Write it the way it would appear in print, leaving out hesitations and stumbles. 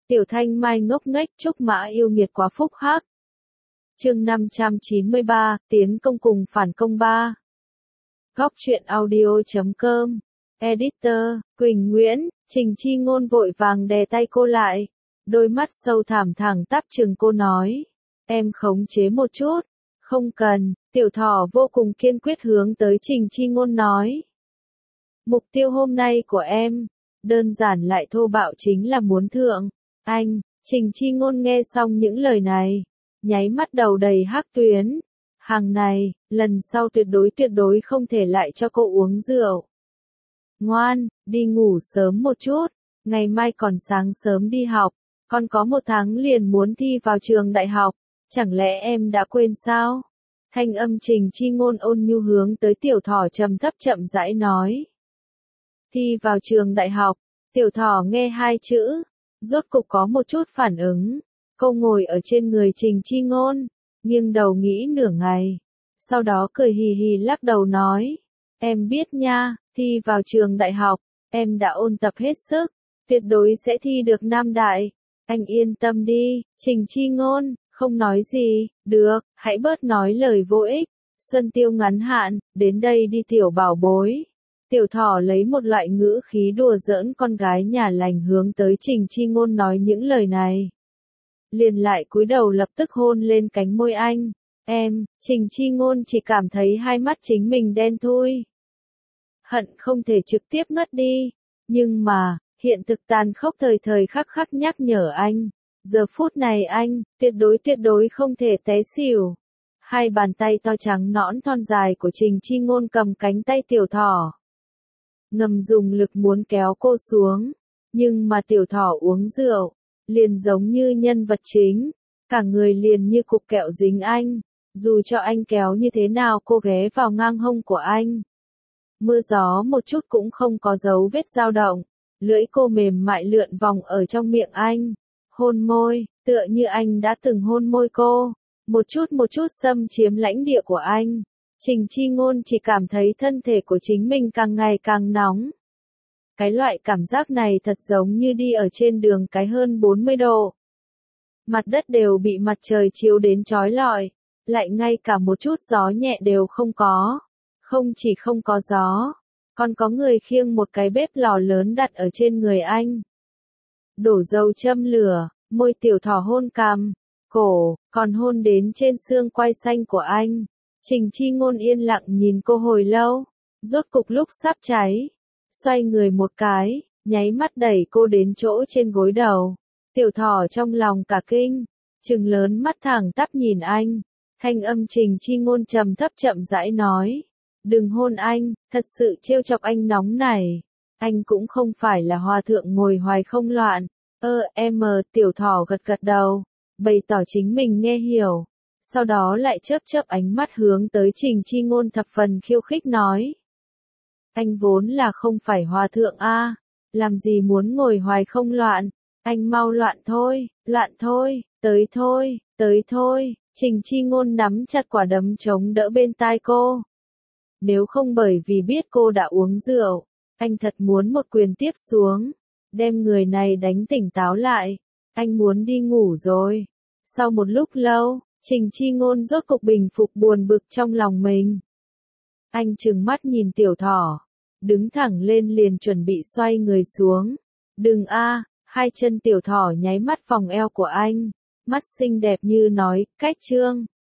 Tiểu Thanh Mai ngốc nghếch Trúc Mã yêu nghiệt quá phúc hắc. Chương 593, tiến công cùng phản công 3. Góc truyện audio.com. Editor, Quỳnh Nguyễn. Trình Chi Ngôn vội vàng đè tay cô lại. Đôi mắt sâu thẳm thẳng tắp trừng cô nói. Em khống chế một chút. Không cần. Tiểu Thỏ vô cùng kiên quyết hướng tới Trình Chi Ngôn nói. Mục tiêu hôm nay của em, đơn giản lại thô bạo chính là muốn thượng. Anh. Trình Chi Ngôn nghe xong những lời này, nháy mắt đầu đầy hắc tuyến. Hàng này, lần sau tuyệt đối không thể lại cho cô uống rượu. Ngoan, đi ngủ sớm một chút, ngày mai còn sáng sớm đi học, còn có 1 tháng liền muốn thi vào trường đại học, chẳng lẽ em đã quên sao? Thanh âm Trình Chi Ngôn ôn nhu hướng tới Tiểu Thỏ trầm thấp chậm rãi nói. Thi vào trường đại học, Tiểu Thỏ nghe 2 chữ, rốt cục có một chút phản ứng. Cô ngồi ở trên người Trình Chi Ngôn, nghiêng đầu nghĩ nửa ngày, sau đó cười hì hì lắc đầu nói, em biết nha, thi vào trường đại học, em đã ôn tập hết sức, tuyệt đối sẽ thi được Nam Đại, anh yên tâm đi. Trình Chi Ngôn, không nói gì, được, hãy bớt nói lời vô ích, Xuân Tiêu ngắn hạn, đến đây đi tiểu bảo bối. Tiểu Thỏ lấy một loại ngữ khí đùa giỡn con gái nhà lành hướng tới Trình Chi Ngôn nói những lời này. Liền lại cúi đầu lập tức hôn lên cánh môi anh. Em. Trình Chi Ngôn chỉ cảm thấy hai mắt chính mình đen thui. Hận không thể trực tiếp ngất đi. Nhưng mà, hiện thực tàn khốc thời khắc khắc nhắc nhở anh. Giờ phút này anh, tuyệt đối không thể té xỉu. Hai bàn tay to trắng nõn thon dài của Trình Chi Ngôn cầm cánh tay Tiểu Thỏ. Ngầm dùng lực muốn kéo cô xuống. Nhưng mà Tiểu Thỏ uống rượu, liền giống như nhân vật chính, cả người liền như cục kẹo dính anh, dù cho anh kéo như thế nào cô ghé vào ngang hông của anh. Mưa gió một chút cũng không có dấu vết dao động, lưỡi cô mềm mại lượn vòng ở trong miệng anh, hôn môi, tựa như anh đã từng hôn môi cô, một chút xâm chiếm lãnh địa của anh. Trình Chi Ngôn chỉ cảm thấy thân thể của chính mình càng ngày càng nóng. Cái loại cảm giác này thật giống như đi ở trên đường cái hơn 40 độ. Mặt đất đều bị mặt trời chiếu đến chói lọi, lại ngay cả một chút gió nhẹ đều không có. Không chỉ không có gió, còn có người khiêng một cái bếp lò lớn đặt ở trên người anh. Đổ dầu châm lửa, môi Tiểu Thỏ hôn cằm, cổ, còn hôn đến trên xương quai xanh của anh. Trình Chi Ngôn yên lặng nhìn cô hồi lâu, rốt cục lúc sắp cháy. Xoay người một cái, nháy mắt đẩy cô đến chỗ trên gối đầu. Tiểu Thỏ trong lòng cả kinh, trừng lớn mắt thẳng tắp nhìn anh. Thanh âm Trình Chi Ngôn trầm thấp chậm rãi nói. Đừng hôn anh, thật sự trêu chọc anh nóng này. Anh cũng không phải là hòa thượng ngồi hoài không loạn. Tiểu Thỏ gật gật đầu, bày tỏ chính mình nghe hiểu. Sau đó lại chớp ánh mắt hướng tới Trình Chi Ngôn thập phần khiêu khích nói. Anh vốn là không phải hòa thượng a, làm gì muốn ngồi hoài không loạn, anh mau loạn thôi, tới thôi, Trình Chi Ngôn nắm chặt quả đấm chống đỡ bên tai cô. Nếu không bởi vì biết cô đã uống rượu, anh thật muốn một quyền tiếp xuống, đem người này đánh tỉnh táo lại, anh muốn đi ngủ rồi. Sau một lúc lâu, Trình Chi Ngôn rốt cục bình phục buồn bực trong lòng mình. Anh trừng mắt nhìn Tiểu Thỏ, đứng thẳng lên liền chuẩn bị xoay người xuống. Đừng a, hai chân Tiểu Thỏ nháy mắt vòng eo của anh, mắt xinh đẹp như nói, cách trương,